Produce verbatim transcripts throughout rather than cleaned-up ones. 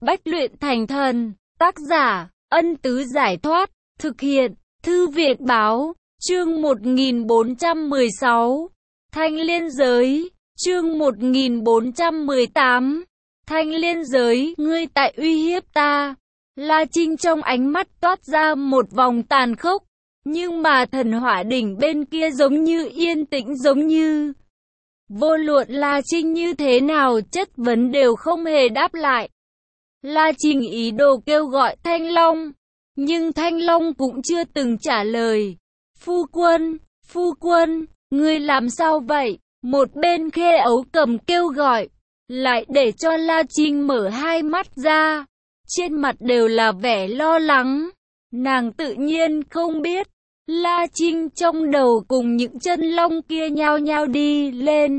Bách luyện thành thần. Tác giả, Ân Tứ Giải Thoát. Thực hiện, Thư viện Báo. Chương một nghìn bốn trăm mười sáu. Thanh liên giới. Chương một nghìn bốn trăm mười tám. Thanh liên giới, ngươi tại uy hiếp ta. La Trinh trong ánh mắt toát ra một vòng tàn khốc. Nhưng mà thần hỏa đỉnh bên kia giống như yên tĩnh, giống như vô luận La Trinh như thế nào chất vấn đều không hề đáp lại. La Trinh ý đồ kêu gọi Thanh Long, nhưng Thanh Long cũng chưa từng trả lời. Phu quân, phu quân, ngươi làm sao vậy? Một bên Khê Ấu Cầm kêu gọi, lại để cho La Trinh mở hai mắt ra. Trên mặt đều là vẻ lo lắng. Nàng tự nhiên không biết La Trinh trong đầu cùng những chân long kia nhao nhao đi lên.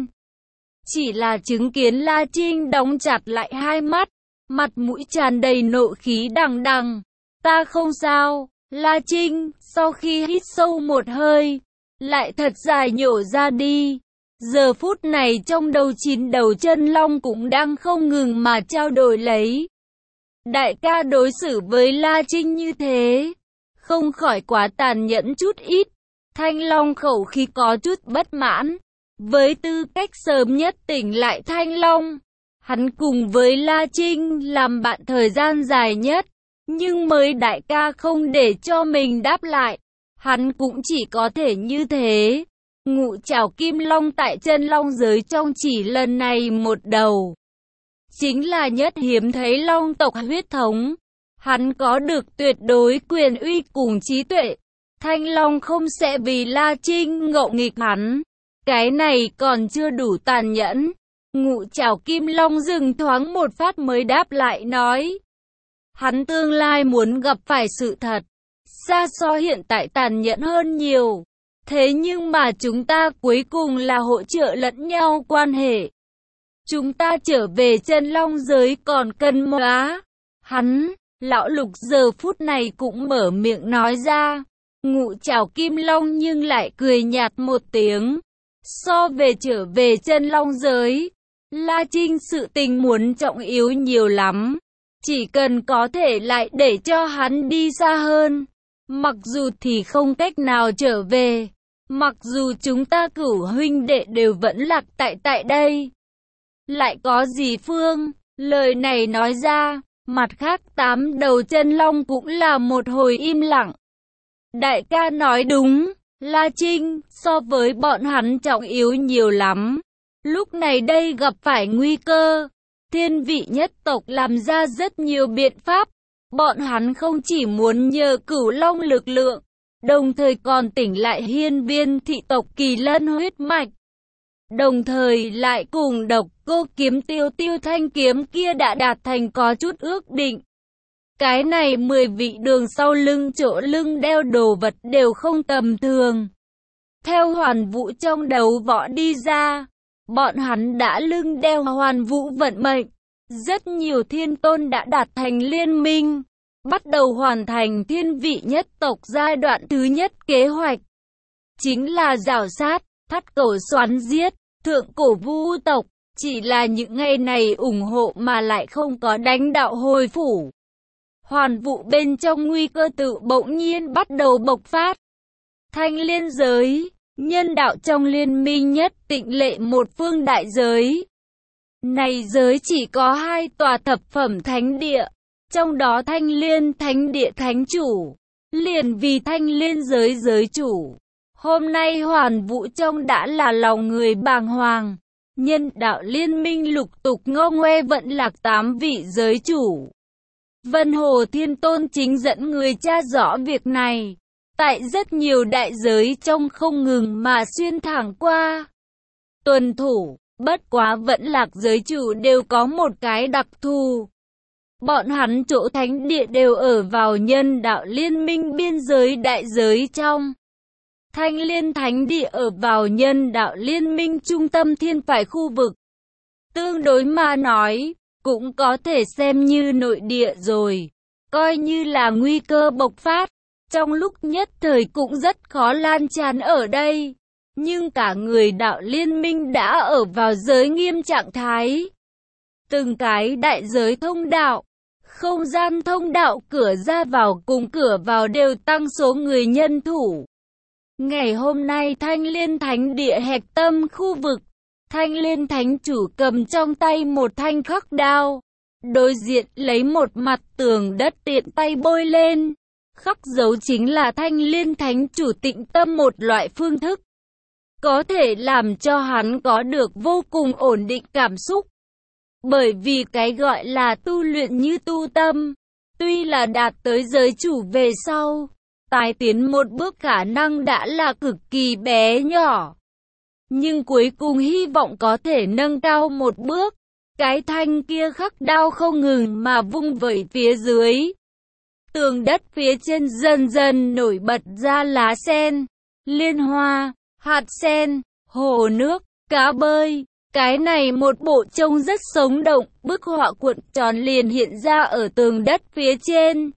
Chỉ là chứng kiến La Trinh đóng chặt lại hai mắt, mặt mũi tràn đầy nộ khí đằng đằng. Ta không sao. La Trinh sau khi hít sâu một hơi, lại thật dài nhổ ra đi. Giờ phút này trong đầu chín đầu chân long cũng đang không ngừng mà trao đổi lấy. Đại ca đối xử với La Trinh như thế, không khỏi quá tàn nhẫn chút ít. Thanh Long khẩu khí có chút bất mãn. Với tư cách sớm nhất tỉnh lại Thanh Long, hắn cùng với La Trinh làm bạn thời gian dài nhất. Nhưng mới đại ca không để cho mình đáp lại, hắn cũng chỉ có thể như thế. Ngũ trảo kim long tại chân long giới trong chỉ lần này một đầu, chính là nhất hiếm thấy long tộc huyết thống. Hắn có được tuyệt đối quyền uy cùng trí tuệ. Thanh Long không sẽ vì La Trinh ngộ nghịch hắn. Cái này còn chưa đủ tàn nhẫn. Ngũ trảo kim long dừng thoáng một phát mới đáp lại nói. Hắn tương lai muốn gặp phải sự thật, xa so hiện tại tàn nhẫn hơn nhiều. Thế nhưng mà chúng ta cuối cùng là hỗ trợ lẫn nhau quan hệ. Chúng ta trở về chân long giới còn cần móa. Hắn, lão Lục giờ phút này cũng mở miệng nói ra. Ngũ trảo kim long nhưng lại cười nhạt một tiếng. So về trở về chân long giới, La Trinh sự tình muốn trọng yếu nhiều lắm. Chỉ cần có thể lại để cho hắn đi xa hơn. Mặc dù thì không cách nào trở về. Mặc dù chúng ta cửu huynh đệ đều vẫn lạc tại tại đây. Lại có gì Phương? Lời này nói ra, mặt khác tám đầu chân long cũng là một hồi im lặng. Đại ca nói đúng, La Trinh so với bọn hắn trọng yếu nhiều lắm. Lúc này đây gặp phải nguy cơ, thiên vị nhất tộc làm ra rất nhiều biện pháp. Bọn hắn không chỉ muốn nhờ cửu long lực lượng, đồng thời còn tỉnh lại hiên viên thị tộc kỳ lân huyết mạch. Đồng thời lại cùng độc cô kiếm tiêu tiêu thanh kiếm kia đã đạt thành có chút ước định. Cái này mười vị đường sau lưng chỗ lưng đeo đồ vật đều không tầm thường. Theo Hoàn Vũ trong đấu võ đi ra, bọn hắn đã lưng đeo Hoàn Vũ vận mệnh. Rất nhiều thiên tôn đã đạt thành liên minh, bắt đầu hoàn thành thiên vị nhất tộc giai đoạn thứ nhất kế hoạch. Chính là rào sát, thắt cổ xoắn giết, thượng cổ vu tộc. Chỉ là những ngày này ủng hộ mà lại không có đánh đạo hồi phủ. Hoàn Vũ bên trong nguy cơ tự bỗng nhiên bắt đầu bộc phát. Thanh liên giới, nhân đạo trong liên minh nhất tịnh lệ một phương đại giới. Này giới chỉ có hai tòa thập phẩm thánh địa, trong đó Thanh Liên thánh địa thánh chủ, liền vì Thanh Liên giới giới chủ. Hôm nay Hoàn Vũ trong đã là lòng người bàng hoàng. Nhân đạo liên minh lục tục ngô ngoe vận lạc tám vị giới chủ. Vân Hồ Thiên Tôn chính dẫn người tra rõ việc này. Tại rất nhiều đại giới trong không ngừng mà xuyên thẳng qua tuần thủ. Bất quá vẫn lạc giới chủ đều có một cái đặc thù. Bọn hắn chỗ thánh địa đều ở vào nhân đạo liên minh biên giới đại giới trong. Thanh Liên thánh địa ở vào nhân đạo liên minh trung tâm thiên phải khu vực. Tương đối mà nói, cũng có thể xem như nội địa rồi. Coi như là nguy cơ bộc phát, trong lúc nhất thời cũng rất khó lan tràn ở đây. Nhưng cả người đạo liên minh đã ở vào giới nghiêm trạng thái. Từng cái đại giới thông đạo, không gian thông đạo cửa ra vào cùng cửa vào đều tăng số người nhân thủ. Ngày hôm nay Thanh Liên Thánh Địa hạch tâm khu vực, Thanh Liên Thánh Chủ cầm trong tay một thanh khắc đao, đối diện lấy một mặt tường đất tiện tay bôi lên. Khắc dấu chính là Thanh Liên Thánh Chủ tịnh tâm một loại phương thức, có thể làm cho hắn có được vô cùng ổn định cảm xúc. Bởi vì cái gọi là tu luyện như tu tâm, tuy là đạt tới giới chủ về sau, tái tiến một bước khả năng đã là cực kỳ bé nhỏ. Nhưng cuối cùng hy vọng có thể nâng cao một bước. Cái thanh kia khắc đao không ngừng mà vung vẩy phía dưới. Tường đất phía trên dần dần nổi bật ra lá sen, liên hoa, hạt sen, hồ nước, cá bơi. Cái này một bộ trông rất sống động, bức họa cuộn tròn liền hiện ra ở tường đất phía trên.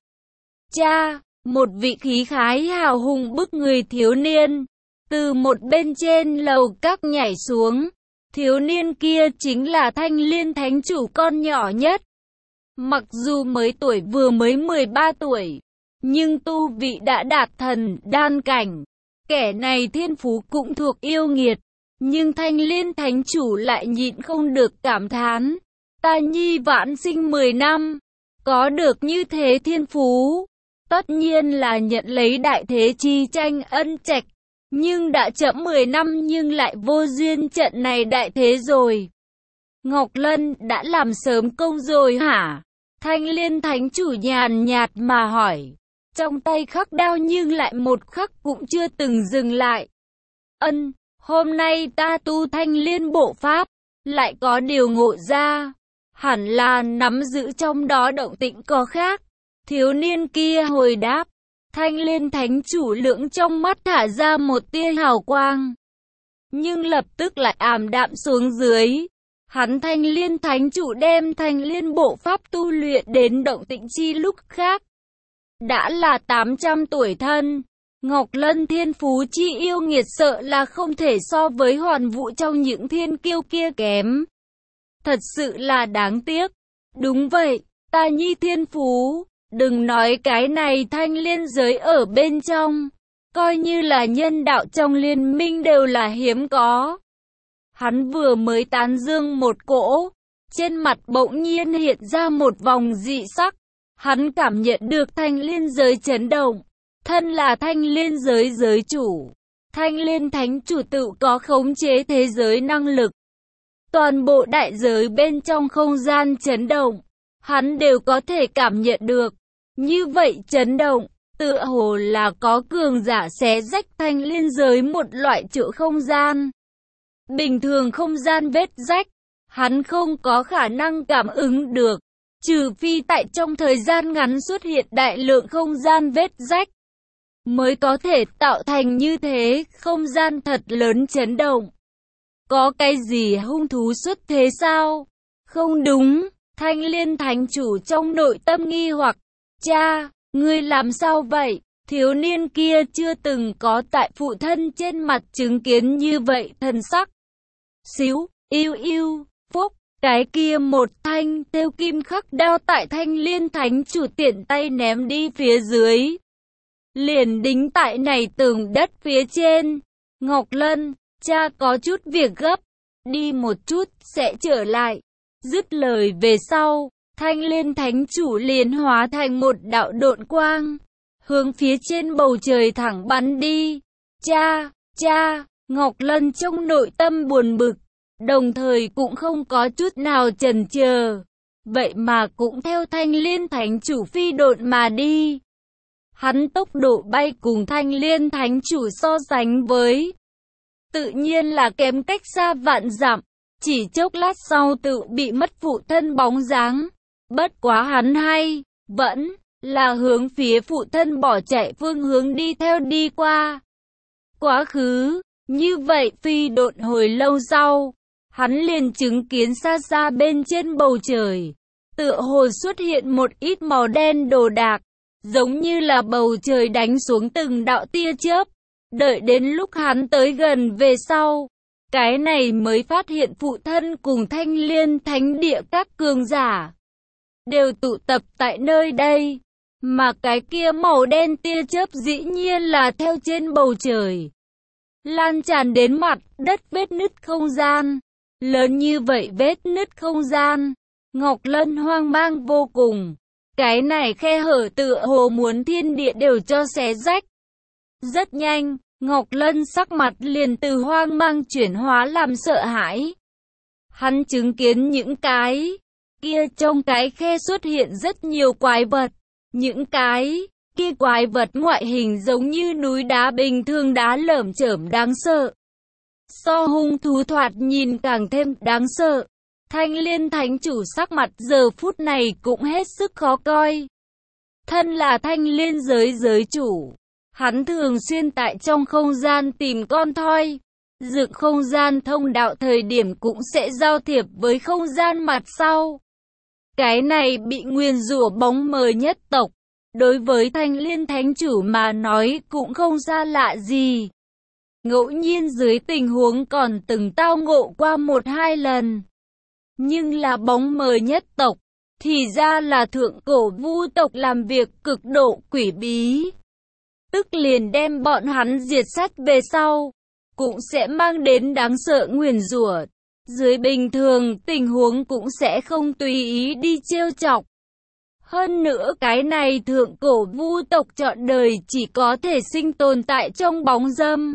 Cha, một vị khí khái hào hùng bức người thiếu niên, từ một bên trên lầu các nhảy xuống. Thiếu niên kia chính là Thanh Liên Thánh Chủ con nhỏ nhất. Mặc dù mới tuổi vừa mới mười ba tuổi, nhưng tu vị đã đạt thần đan cảnh. Kẻ này thiên phú cũng thuộc yêu nghiệt. Nhưng Thanh Liên Thánh Chủ lại nhịn không được cảm thán. Ta nhi vãn sinh mười năm, có được như thế thiên phú, tất nhiên là nhận lấy đại thế chi tranh ân trạch. Nhưng đã chậm mười năm nhưng lại vô duyên trận này đại thế rồi. Ngọc Lân đã làm sớm công rồi hả? Thanh Liên Thánh Chủ nhàn nhạt mà hỏi. Trong tay khắc đao nhưng lại một khắc cũng chưa từng dừng lại. Ân, hôm nay ta tu Thanh Liên bộ pháp, lại có điều ngộ ra. Hẳn là nắm giữ trong đó động tĩnh có khác. Thiếu niên kia hồi đáp. Thanh Liên Thánh Chủ lưỡng trong mắt thả ra một tia hào quang, nhưng lập tức lại ảm đạm xuống dưới. Hắn Thanh Liên Thánh Chủ đem Thanh Liên bộ pháp tu luyện đến động tĩnh chi lúc khác. Đã là tám trăm tuổi thân, Ngọc Lân thiên phú chi yêu nghiệt sợ là không thể so với Hoàn Vũ trong những thiên kiêu kia kém. Thật sự là đáng tiếc. Đúng vậy, ta nhi thiên phú. Đừng nói cái này thanh liên giới ở bên trong, coi như là nhân đạo trong liên minh đều là hiếm có. Hắn vừa mới tán dương một cỗ, trên mặt bỗng nhiên hiện ra một vòng dị sắc. Hắn cảm nhận được thanh liên giới chấn động. Thân là thanh liên giới giới chủ, Thanh Liên Thánh Chủ tự có khống chế thế giới năng lực. Toàn bộ đại giới bên trong không gian chấn động, hắn đều có thể cảm nhận được. Như vậy chấn động, tựa hồ là có cường giả xé rách thanh liên giới một loại chỗ không gian. Bình thường không gian vết rách, hắn không có khả năng cảm ứng được, trừ phi tại trong thời gian ngắn xuất hiện đại lượng không gian vết rách, mới có thể tạo thành như thế, không gian thật lớn chấn động. Có cái gì hung thú xuất thế sao? Không đúng, Thanh Liên Thánh Chủ trong nội tâm nghi hoặc. Cha, ngươi làm sao vậy? Thiếu niên kia chưa từng có tại phụ thân trên mặt chứng kiến như vậy thần sắc. Xíu, yêu yêu, phúc, cái kia một thanh thêu kim khắc đao tại Thanh Liên Thánh Chủ tiện tay ném đi phía dưới. Liền đính tại này tường đất phía trên. Ngọc Lân, cha có chút việc gấp, đi một chút sẽ trở lại. Dứt lời về sau, Thanh Liên Thánh Chủ liền hóa thành một đạo độn quang, hướng phía trên bầu trời thẳng bắn đi. Cha, cha, Ngọc Lân trong nội tâm buồn bực, đồng thời cũng không có chút nào chần chờ. Vậy mà cũng theo Thanh Liên Thánh Chủ phi độn mà đi. Hắn tốc độ bay cùng Thanh Liên Thánh Chủ so sánh với, tự nhiên là kém cách xa vạn dặm. Chỉ chốc lát sau tự bị mất phụ thân bóng dáng. Bất quá hắn hay, vẫn là hướng phía phụ thân bỏ chạy phương hướng đi theo đi qua. Quá khứ, như vậy phi độn hồi lâu sau, hắn liền chứng kiến xa xa bên trên bầu trời, tựa hồ xuất hiện một ít màu đen đồ đạc, giống như là bầu trời đánh xuống từng đạo tia chớp. Đợi đến lúc hắn tới gần về sau, cái này mới phát hiện phụ thân cùng Thanh Liên Thánh Địa các cường giả. đều tụ tập tại nơi đây. Mà cái kia màu đen tia chớp dĩ nhiên là theo trên bầu trời, lan tràn đến mặt đất vết nứt không gian. Lớn như vậy vết nứt không gian, Ngọc Lân hoang mang vô cùng. Cái này khe hở tựa hồ muốn thiên địa đều cho xé rách. Rất nhanh, Ngọc Lân sắc mặt liền từ hoang mang chuyển hóa làm sợ hãi. Hắn chứng kiến những cái kia trong cái khe xuất hiện rất nhiều quái vật. Những cái kia quái vật ngoại hình giống như núi đá bình thường, đá lởm chởm đáng sợ. So hung thú thoạt nhìn càng thêm đáng sợ. Thanh Liên Thánh Chủ sắc mặt giờ phút này cũng hết sức khó coi. Thân là Thanh Liên giới giới chủ, hắn thường xuyên tại trong không gian tìm con thoi, dựng không gian thông đạo, thời điểm cũng sẽ giao thiệp với không gian mặt sau. Cái này bị nguyền rủa bóng mờ nhất tộc, đối với Thanh Liên Thánh Chủ mà nói cũng không xa lạ gì. Ngẫu nhiên dưới tình huống còn từng tao ngộ qua một hai lần. Nhưng là bóng mờ nhất tộc, thì ra là thượng cổ vu tộc làm việc cực độ quỷ bí. Tức liền đem bọn hắn diệt sát về sau, cũng sẽ mang đến đáng sợ nguyền rủa. Dưới bình thường tình huống cũng sẽ không tùy ý đi trêu chọc. Hơn nữa cái này thượng cổ vu tộc trọn đời chỉ có thể sinh tồn tại trong bóng râm.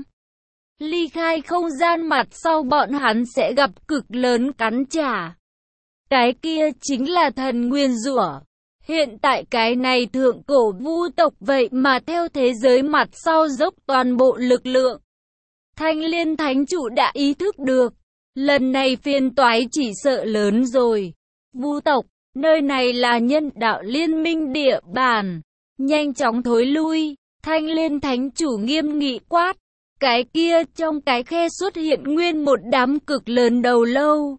Ly khai không gian mặt sau bọn hắn sẽ gặp cực lớn cắn trả. Cái kia chính là thần nguyên rủa. Hiện tại cái này thượng cổ vu tộc vậy mà theo thế giới mặt sau dốc toàn bộ lực lượng. Thanh Liên Thánh Chủ đã ý thức được, lần này phiền toái chỉ sợ lớn rồi. Vu tộc, nơi này là nhân đạo liên minh địa bàn, nhanh chóng thối lui. Thanh Liên Thánh Chủ nghiêm nghị quát. Cái kia trong cái khe xuất hiện nguyên một đám cực lớn đầu lâu.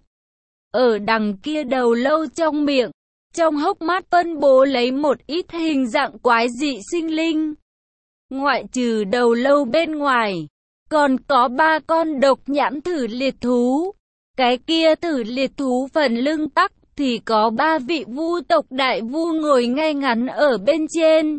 Ở đằng kia đầu lâu trong miệng, trong hốc mắt phân bố lấy một ít hình dạng quái dị sinh linh. Ngoại trừ đầu lâu bên ngoài, còn có ba con độc nhãn thử liệt thú. Cái kia thử liệt thú phần lưng tắc thì có ba vị vu tộc đại vu ngồi ngay ngắn ở bên trên.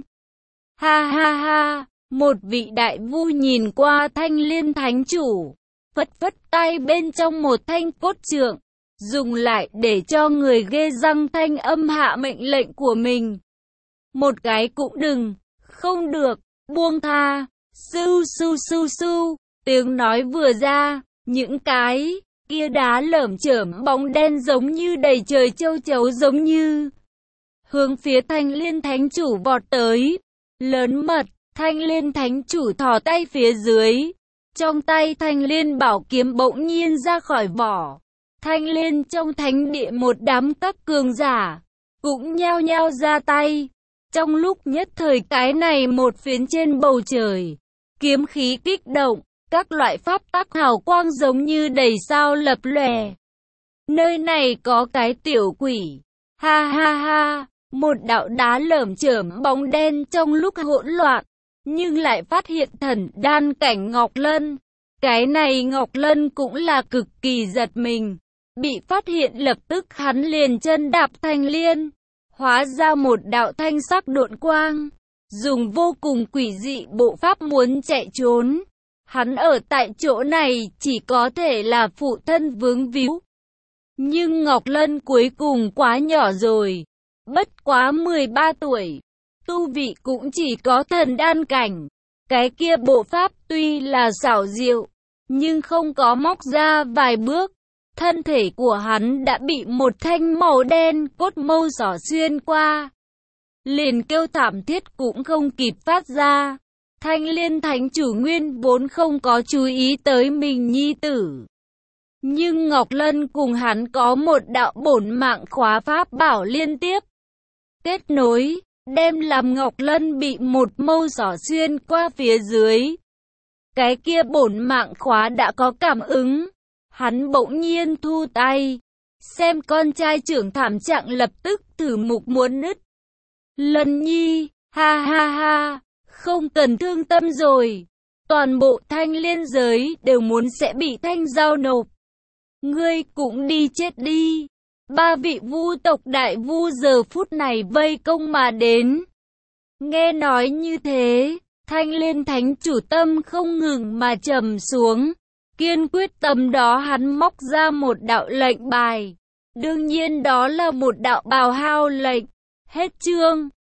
Ha ha ha, một vị đại vu nhìn qua Thanh Liên Thánh Chủ, phất phất tay bên trong một thanh cốt trượng, dùng lại để cho người ghê răng thanh âm hạ mệnh lệnh của mình. Một cái cũng đừng, không được, buông tha, su su su su, tiếng nói vừa ra, những cái kia đá lởm chởm bóng đen giống như đầy trời châu chấu giống như hướng phía Thanh Liên Thánh Chủ vọt tới. Lớn mật, Thanh Liên Thánh Chủ thò tay phía dưới, trong tay Thanh Liên bảo kiếm bỗng nhiên ra khỏi vỏ. Thanh Liên trong thánh địa một đám các cường giả cũng nhao nhao ra tay. Trong lúc nhất thời cái này một phiến trên bầu trời, kiếm khí kích động, các loại pháp tắc hào quang giống như đầy sao lập lòe. Nơi này có cái tiểu quỷ. Ha ha ha, một đạo đá lởm chởm bóng đen trong lúc hỗn loạn, nhưng lại phát hiện thần đan cảnh Ngọc Lân. Cái này Ngọc Lân cũng là cực kỳ giật mình. Bị phát hiện lập tức hắn liền chân đạp Thanh Liên, hóa ra một đạo thanh sắc độn quang, dùng vô cùng quỷ dị bộ pháp muốn chạy trốn. Hắn ở tại chỗ này chỉ có thể là phụ thân vướng víu. Nhưng Ngọc Lân cuối cùng quá nhỏ rồi, bất quá mười ba tuổi, tu vị cũng chỉ có thần đan cảnh. Cái kia bộ pháp tuy là xảo diệu, nhưng không có móc ra vài bước, thân thể của hắn đã bị một thanh màu đen cốt mâu xỏ xuyên qua. Liền kêu thảm thiết cũng không kịp phát ra. Thanh Liên Thánh Chủ nguyên vốn không có chú ý tới mình nhi tử. Nhưng Ngọc Lân cùng hắn có một đạo bổn mạng khóa pháp bảo liên tiếp kết nối, đem làm Ngọc Lân bị một mâu xỏ xuyên qua phía dưới. Cái kia bổn mạng khóa đã có cảm ứng. Hắn bỗng nhiên thu tay, xem con trai trưởng thảm trạng lập tức thử mục muốn nứt. Lân nhi, ha ha ha, không cần thương tâm rồi. Toàn bộ Thanh Liên giới đều muốn sẽ bị thanh giao nộp. Ngươi cũng đi chết đi. Ba vị vu tộc đại vu giờ phút này vây công mà đến. Nghe nói như thế, Thanh Liên Thánh chủ tâm không ngừng mà trầm xuống. Kiên quyết tâm đó hắn móc ra một đạo lệnh bài. Đương nhiên đó là một đạo bào hao lệnh. Hết chương.